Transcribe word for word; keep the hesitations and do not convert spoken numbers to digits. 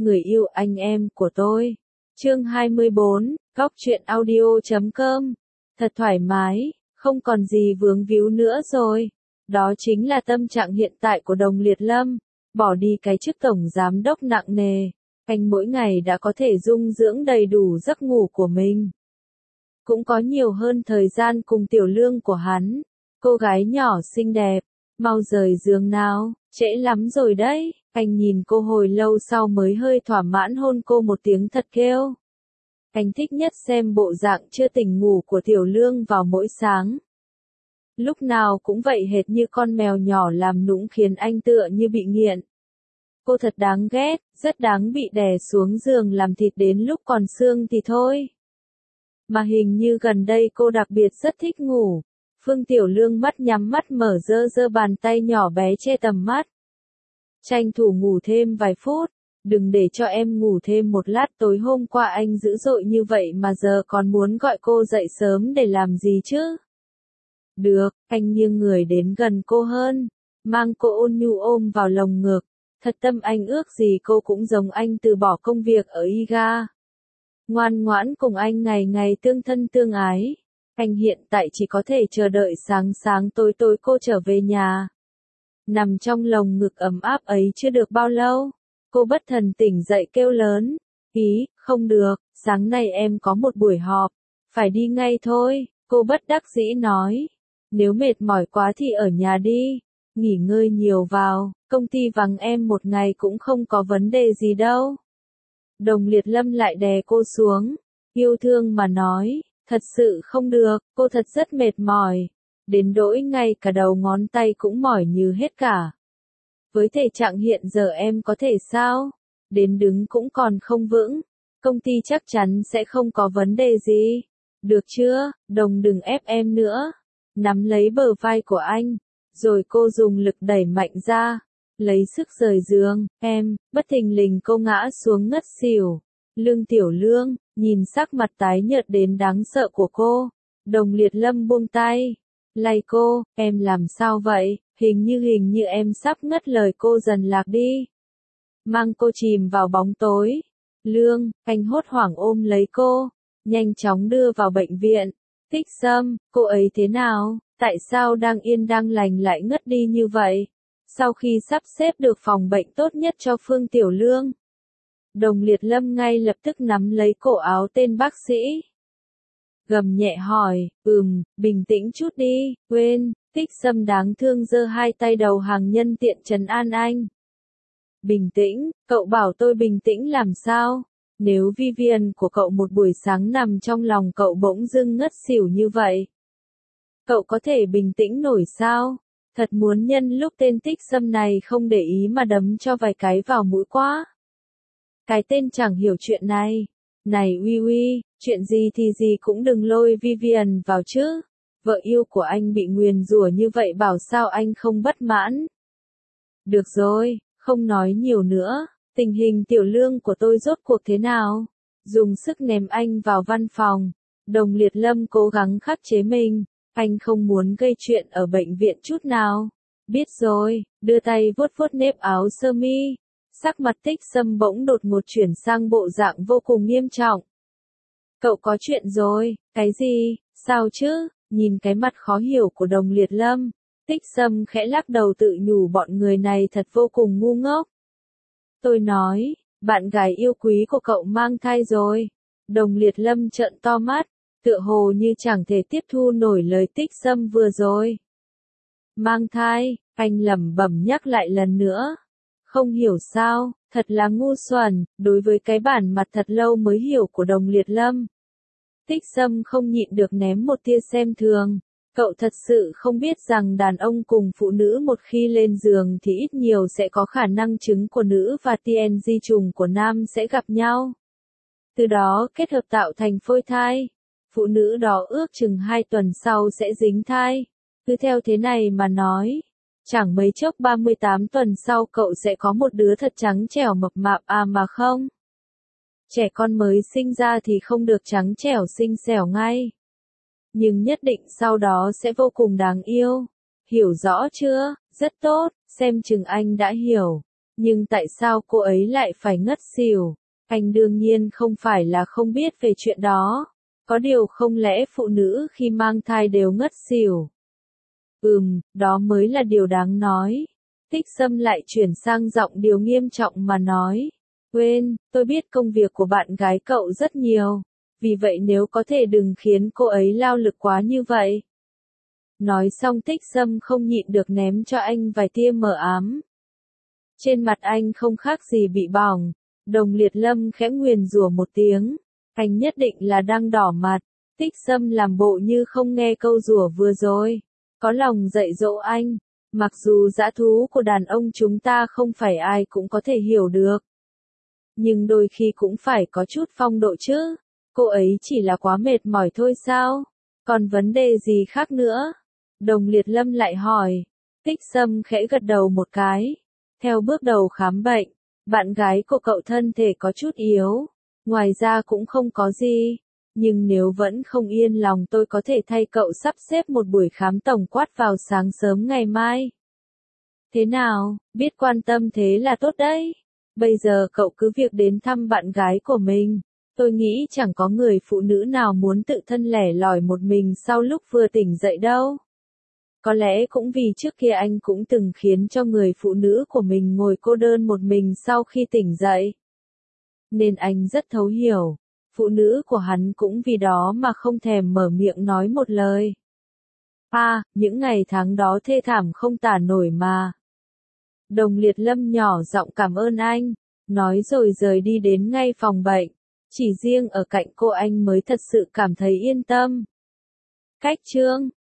người yêu anh em của tôi. Chương hai mươi bốn, Góc truyện audio chấm com. Thật thoải mái, không còn gì vướng víu nữa rồi. Đó chính là tâm trạng hiện tại của Đồng Liệt Lâm. Bỏ đi cái chức tổng giám đốc nặng nề, anh mỗi ngày đã có thể dung dưỡng đầy đủ giấc ngủ của mình. Cũng có nhiều hơn thời gian cùng Tiểu Lương của hắn. Cô gái nhỏ xinh đẹp, mau rời giường nào, trễ lắm rồi đấy. Anh nhìn cô hồi lâu sau mới hơi thỏa mãn hôn cô một tiếng thật kêu. Anh thích nhất xem bộ dạng chưa tỉnh ngủ của Tiểu Lương vào mỗi sáng. Lúc nào cũng vậy hệt như con mèo nhỏ làm nũng khiến anh tựa như bị nghiện. Cô thật đáng ghét, rất đáng bị đè xuống giường làm thịt đến lúc còn xương thì thôi. Mà hình như gần đây cô đặc biệt rất thích ngủ. Phương Tiểu Lương mắt nhắm mắt mở dơ dơ bàn tay nhỏ bé che tầm mắt. Tranh thủ ngủ thêm vài phút, đừng để cho em ngủ thêm một lát, tối hôm qua anh dữ dội như vậy mà giờ còn muốn gọi cô dậy sớm để làm gì chứ? Được, anh nghiêng người đến gần cô hơn, mang cô ôn nhu ôm vào lồng ngực. Thật tâm anh ước gì cô cũng giống anh từ bỏ công việc ở i giê a. Ngoan ngoãn cùng anh ngày ngày tương thân tương ái. Anh hiện tại chỉ có thể chờ đợi sáng sáng tối tối cô trở về nhà. Nằm trong lồng ngực ấm áp ấy chưa được bao lâu, cô bất thần tỉnh dậy kêu lớn. Ý, không được, sáng nay em có một buổi họp, phải đi ngay thôi, cô bất đắc dĩ nói. Nếu mệt mỏi quá thì ở nhà đi, nghỉ ngơi nhiều vào, công ty vắng em một ngày cũng không có vấn đề gì đâu. Đồng Liệt Lâm lại đè cô xuống, yêu thương mà nói, thật sự không được, cô thật rất mệt mỏi. Đến nỗi ngay cả đầu ngón tay cũng mỏi như hết cả. Với thể trạng hiện giờ em có thể sao? Đến đứng cũng còn không vững. Công ty chắc chắn sẽ không có vấn đề gì. Được chưa, Đồng đừng ép em nữa. Nắm lấy bờ vai của anh. Rồi cô dùng lực đẩy mạnh ra. Lấy sức rời giường. Em, bất thình lình cô ngã xuống ngất xỉu. Lương Tiểu Lương, nhìn sắc mặt tái nhợt đến đáng sợ của cô. Đồng Liệt Lâm buông tay. Lay cô, em làm sao vậy, hình như hình như em sắp ngất, lời cô dần lạc đi. Mang cô chìm vào bóng tối. Lương, anh hốt hoảng ôm lấy cô, nhanh chóng đưa vào bệnh viện. Tích Sâm, cô ấy thế nào, tại sao đang yên đang lành lại ngất đi như vậy? Sau khi sắp xếp được phòng bệnh tốt nhất cho Phương Tiểu Lương, Đồng Liệt Lâm ngay lập tức nắm lấy cổ áo tên bác sĩ. Gầm nhẹ hỏi, ừm, bình tĩnh chút đi, quên, Tích Sâm đáng thương giơ hai tay đầu hàng nhân tiện trấn an anh. Bình tĩnh, cậu bảo tôi bình tĩnh làm sao? Nếu Vivian của cậu một buổi sáng nằm trong lòng cậu bỗng dưng ngất xỉu như vậy, cậu có thể bình tĩnh nổi sao? Thật muốn nhân lúc tên Tích Sâm này không để ý mà đấm cho vài cái vào mũi quá. Cái tên chẳng hiểu chuyện này. Này uy uy, chuyện gì thì gì cũng đừng lôi Vivian vào chứ. Vợ yêu của anh bị nguyền rủa như vậy bảo sao anh không bất mãn. Được rồi, không nói nhiều nữa. Tình hình Tiểu Lương của tôi rốt cuộc thế nào? Dùng sức ném anh vào văn phòng. Đồng Liệt Lâm cố gắng khắc chế mình. Anh không muốn gây chuyện ở bệnh viện chút nào. Biết rồi, đưa tay vuốt vuốt nếp áo sơ mi. Sắc mặt Tích Sâm bỗng đột ngột chuyển sang bộ dạng vô cùng nghiêm trọng. Cậu có chuyện rồi, cái gì, sao chứ, nhìn cái mặt khó hiểu của Đồng Liệt Lâm. Tích Sâm khẽ lắc đầu tự nhủ bọn người này thật vô cùng ngu ngốc. Tôi nói, bạn gái yêu quý của cậu mang thai rồi. Đồng Liệt Lâm trợn to mắt, tựa hồ như chẳng thể tiếp thu nổi lời Tích Sâm vừa rồi. Mang thai, anh lẩm bẩm nhắc lại lần nữa. Không hiểu sao, thật là ngu xuẩn, đối với cái bản mặt thật lâu mới hiểu của Đồng Liệt Lâm. Tích Sâm không nhịn được ném một tia xem thường. Cậu thật sự không biết rằng đàn ông cùng phụ nữ một khi lên giường thì ít nhiều sẽ có khả năng trứng của nữ và tê en di trùng của nam sẽ gặp nhau. Từ đó kết hợp tạo thành phôi thai. Phụ nữ đó ước chừng hai tuần sau sẽ dính thai. Cứ theo thế này mà nói, chẳng mấy chốc ba mươi tám tuần sau cậu sẽ có một đứa thật trắng trẻo mập mạp à mà không. Trẻ con mới sinh ra thì không được trắng trẻo xinh xẻo ngay. Nhưng nhất định sau đó sẽ vô cùng đáng yêu. Hiểu rõ chưa? Rất tốt, xem chừng anh đã hiểu. Nhưng tại sao cô ấy lại phải ngất xỉu? Anh đương nhiên không phải là không biết về chuyện đó. Có điều không lẽ phụ nữ khi mang thai đều ngất xỉu? Ừm, đó mới là điều đáng nói. Tích Sâm lại chuyển sang giọng điều nghiêm trọng mà nói. Quên, tôi biết công việc của bạn gái cậu rất nhiều. Vì vậy nếu có thể đừng khiến cô ấy lao lực quá như vậy. Nói xong Tích Sâm không nhịn được ném cho anh vài tia mờ ám. Trên mặt anh không khác gì bị bỏng. Đồng Liệt Lâm khẽ nguyền rủa một tiếng. Anh nhất định là đang đỏ mặt. Tích Sâm làm bộ như không nghe câu rủa vừa rồi. Có lòng dạy dỗ anh. Mặc dù dã thú của đàn ông chúng ta không phải ai cũng có thể hiểu được. Nhưng đôi khi cũng phải có chút phong độ chứ. Cô ấy chỉ là quá mệt mỏi thôi sao? Còn vấn đề gì khác nữa? Đồng Liệt Lâm lại hỏi. Tích Sâm khẽ gật đầu một cái. Theo bước đầu khám bệnh, bạn gái của cậu thân thể có chút yếu. Ngoài ra cũng không có gì. Nhưng nếu vẫn không yên lòng tôi có thể thay cậu sắp xếp một buổi khám tổng quát vào sáng sớm ngày mai. Thế nào, biết quan tâm thế là tốt đấy. Bây giờ cậu cứ việc đến thăm bạn gái của mình. Tôi nghĩ chẳng có người phụ nữ nào muốn tự thân lẻ loi một mình sau lúc vừa tỉnh dậy đâu. Có lẽ cũng vì trước kia anh cũng từng khiến cho người phụ nữ của mình ngồi cô đơn một mình sau khi tỉnh dậy. Nên anh rất thấu hiểu. Phụ nữ của hắn cũng vì đó mà không thèm mở miệng nói một lời. À, những ngày tháng đó thê thảm không tả nổi mà. Đồng Liệt Lâm nhỏ giọng cảm ơn anh, nói rồi rời đi đến ngay phòng bệnh. Chỉ riêng ở cạnh cô anh mới thật sự cảm thấy yên tâm. Cách chương